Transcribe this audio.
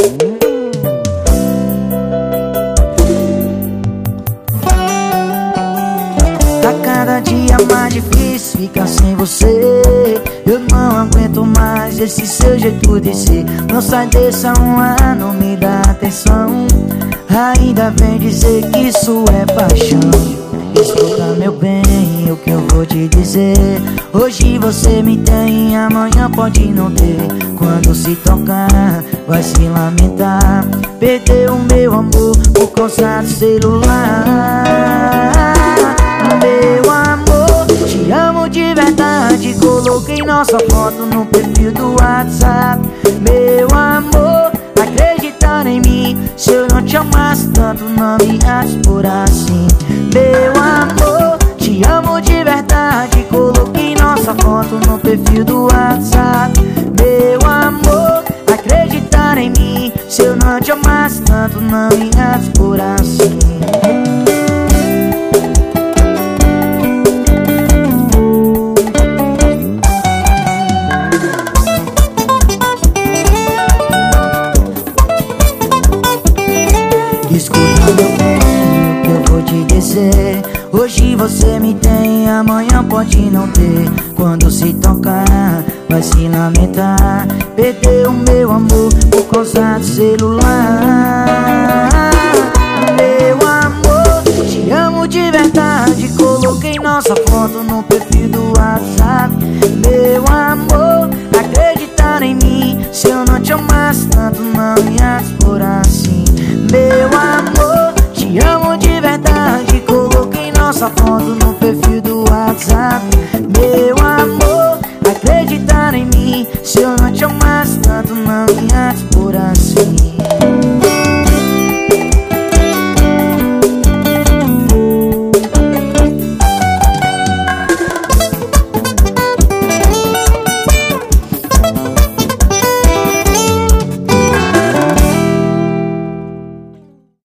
Tá cada dia mais difícil ficar sem você. Eu não aguento mais esse seu jeito de ser. Não sai desse há um ano, me dá atenção. Ainda vem dizer que isso é paixão. Escuta meu bem, o que eu vou te dizer. Hoje você me tem, amanhã pode não ter. Quando se tocar, vai se lamentar. Perdeu o meu amor por causa do celular. Meu amor, te amo de verdade. Coloquei nossa foto no perfil do WhatsApp. Meu amor, acredita em mim. Se eu não te amasse tanto, não ia por assim. Meu amor, te amo de verdade. Coloquei nossa foto no perfil do WhatsApp. Meu amor, acredita em mim. Se eu não te amasse tanto, não ia por assim. Escuta meu bem, o que eu vou te dizer. Hoje você me tem, amanhã pode não ter. Quando se tocar, vai se lamentar. Perdeu o meu amor por causa do celular. Meu amor, te amo de verdade. Coloquei nossa foto no perfil do WhatsApp. Meu amor, acredita em mim. Se eu não te amasse tanto, não ia por assim. Meu amor, te amo de verdade. Coloquei nossa foto